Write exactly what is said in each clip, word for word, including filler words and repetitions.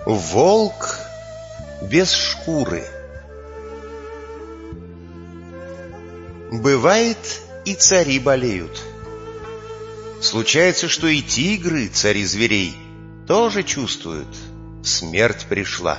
Волк без шкуры. Бывает, и цари болеют. Случается, что и тигры, цари зверей, тоже чувствуют: смерть пришла.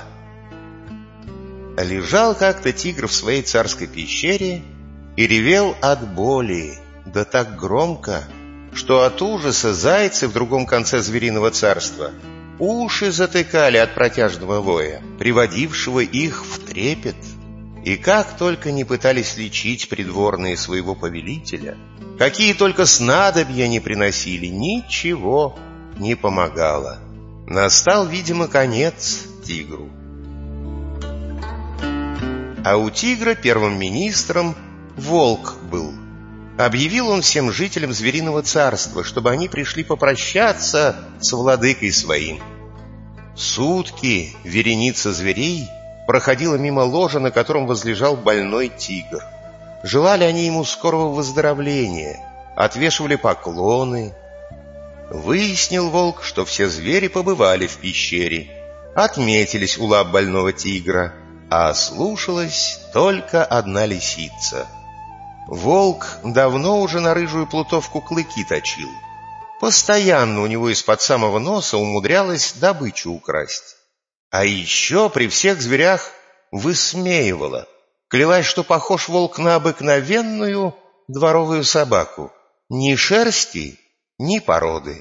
Лежал как-то тигр в своей царской пещере и ревел от боли, да так громко, что от ужаса зайцы в другом конце звериного царства уши затыкали от протяжного воя, приводившего их в трепет. И как только не пытались лечить придворные своего повелителя, какие только снадобья не приносили, ничего не помогало. Настал, видимо, конец тигру. А у тигра первым министром волк был. Объявил он всем жителям звериного царства, чтобы они пришли попрощаться с владыкой своим. Сутки вереница зверей проходила мимо ложа, на котором возлежал больной тигр. Желали они ему скорого выздоровления, отвешивали поклоны. Выяснил волк, что все звери побывали в пещере, отметились у лап больного тигра, а слушалась только одна лисица. Волк давно уже на рыжую плутовку клыки точил. Постоянно у него из-под самого носа умудрялась добычу украсть. А еще при всех зверях высмеивала. Клялась, что похож волк на обыкновенную дворовую собаку. Ни шерсти, ни породы.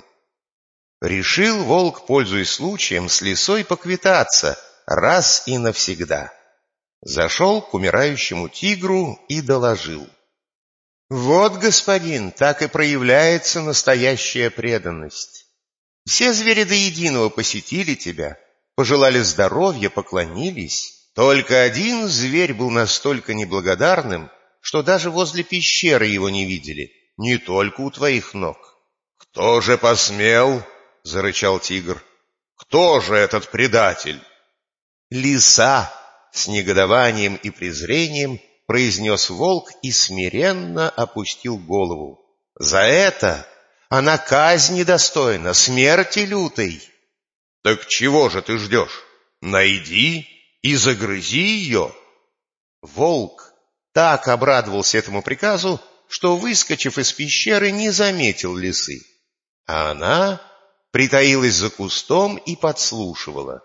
Решил волк, пользуясь случаем, с лисой поквитаться раз и навсегда. Зашел к умирающему тигру и доложил: «Вот, господин, так и проявляется настоящая преданность. Все звери до единого посетили тебя, пожелали здоровья, поклонились. Только один зверь был настолько неблагодарным, что даже возле пещеры его не видели, не только у твоих ног». «Кто же посмел?» — зарычал тигр. «Кто же этот предатель?» «Лиса!» — с негодованием и презрением произнес волк и смиренно опустил голову. «За это она казни достойна, смерти лютой». «Так чего же ты ждешь? Найди и загрызи ее». Волк так обрадовался этому приказу, что, выскочив из пещеры, не заметил лисы. А она притаилась за кустом и подслушивала.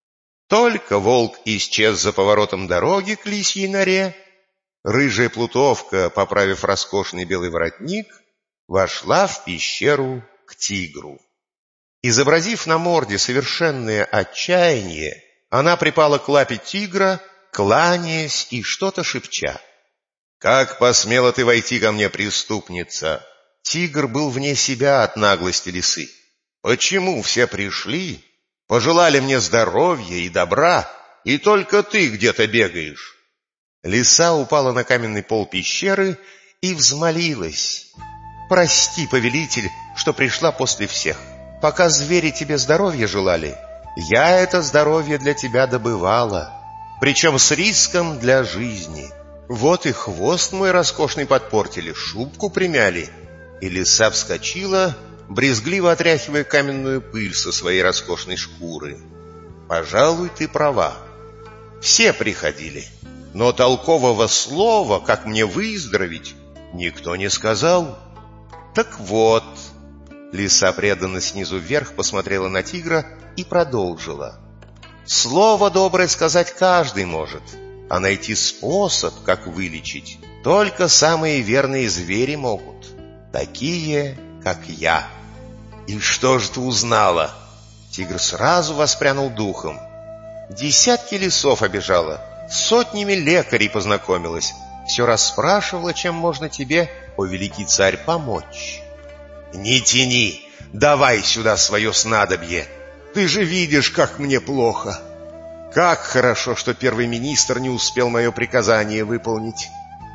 Только волк исчез за поворотом дороги к лисьей норе, рыжая плутовка, поправив роскошный белый воротник, вошла в пещеру к тигру. Изобразив на морде совершенное отчаяние, она припала к лапе тигра, кланяясь и что-то шепча. «Как посмела ты войти ко мне, преступница?» Тигр был вне себя от наглости лисы. «Почему все пришли, пожелали мне здоровья и добра, и только ты где-то бегаешь?» Лиса упала на каменный пол пещеры и взмолилась: «Прости, повелитель, что пришла после всех. Пока звери тебе здоровья желали, я это здоровье для тебя добывала, причем с риском для жизни. Вот и хвост мой роскошный подпортили, шубку примяли». И лиса вскочила, брезгливо отряхивая каменную пыль со своей роскошной шкуры. «Пожалуй, ты права. Все приходили, но толкового слова, как мне выздороветь, никто не сказал. Так вот». Лиса преданно снизу вверх посмотрела на тигра и продолжила: «Слово доброе сказать каждый может, а найти способ, как вылечить, только самые верные звери могут, такие, как я». «И что же ты узнала?» Тигр сразу воспрянул духом. «Десятки лесов обежала, сотнями лекарей познакомилась, все расспрашивала, чем можно тебе, о великий царь, помочь». «Не тяни, давай сюда свое снадобье. Ты же видишь, как мне плохо. Как хорошо, что первый министр не успел мое приказание выполнить».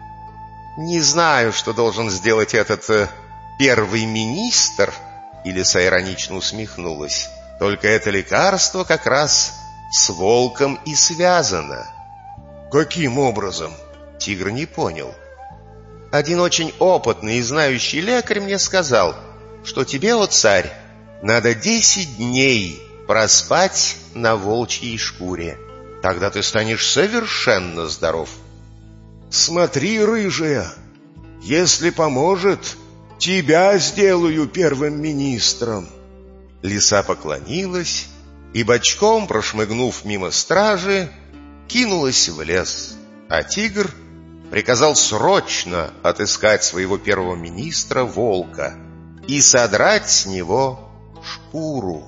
«Не знаю, что должен сделать этот э, первый министр», — и лиса иронично усмехнулась. «Только это лекарство как раз с волком и связано». «Каким образом?» Тигр не понял. «Один очень опытный и знающий лекарь мне сказал, что тебе, о царь, надо десять дней проспать на волчьей шкуре. Тогда ты станешь совершенно здоров. Смотри, рыжая, если поможет, тебя сделаю первым министром. Лиса поклонилась и, бочком прошмыгнув мимо стражи, кинулась в лес, а тигр приказал срочно отыскать своего первого министра Волка и содрать с него шкуру.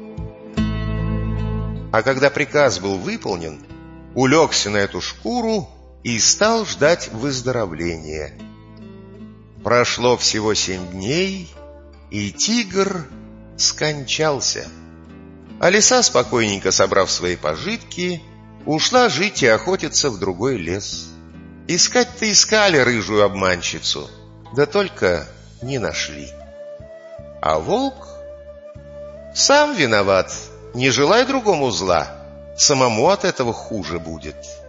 А когда приказ был выполнен, улегся на эту шкуру и стал ждать выздоровления. Прошло всего семь дней, и тигр скончался. А лиса, спокойненько собрав свои пожитки, ушла жить и охотиться в другой лес. Искать-то искали рыжую обманщицу, да только не нашли. А волк сам виноват, не желай другому зла, самому от этого хуже будет.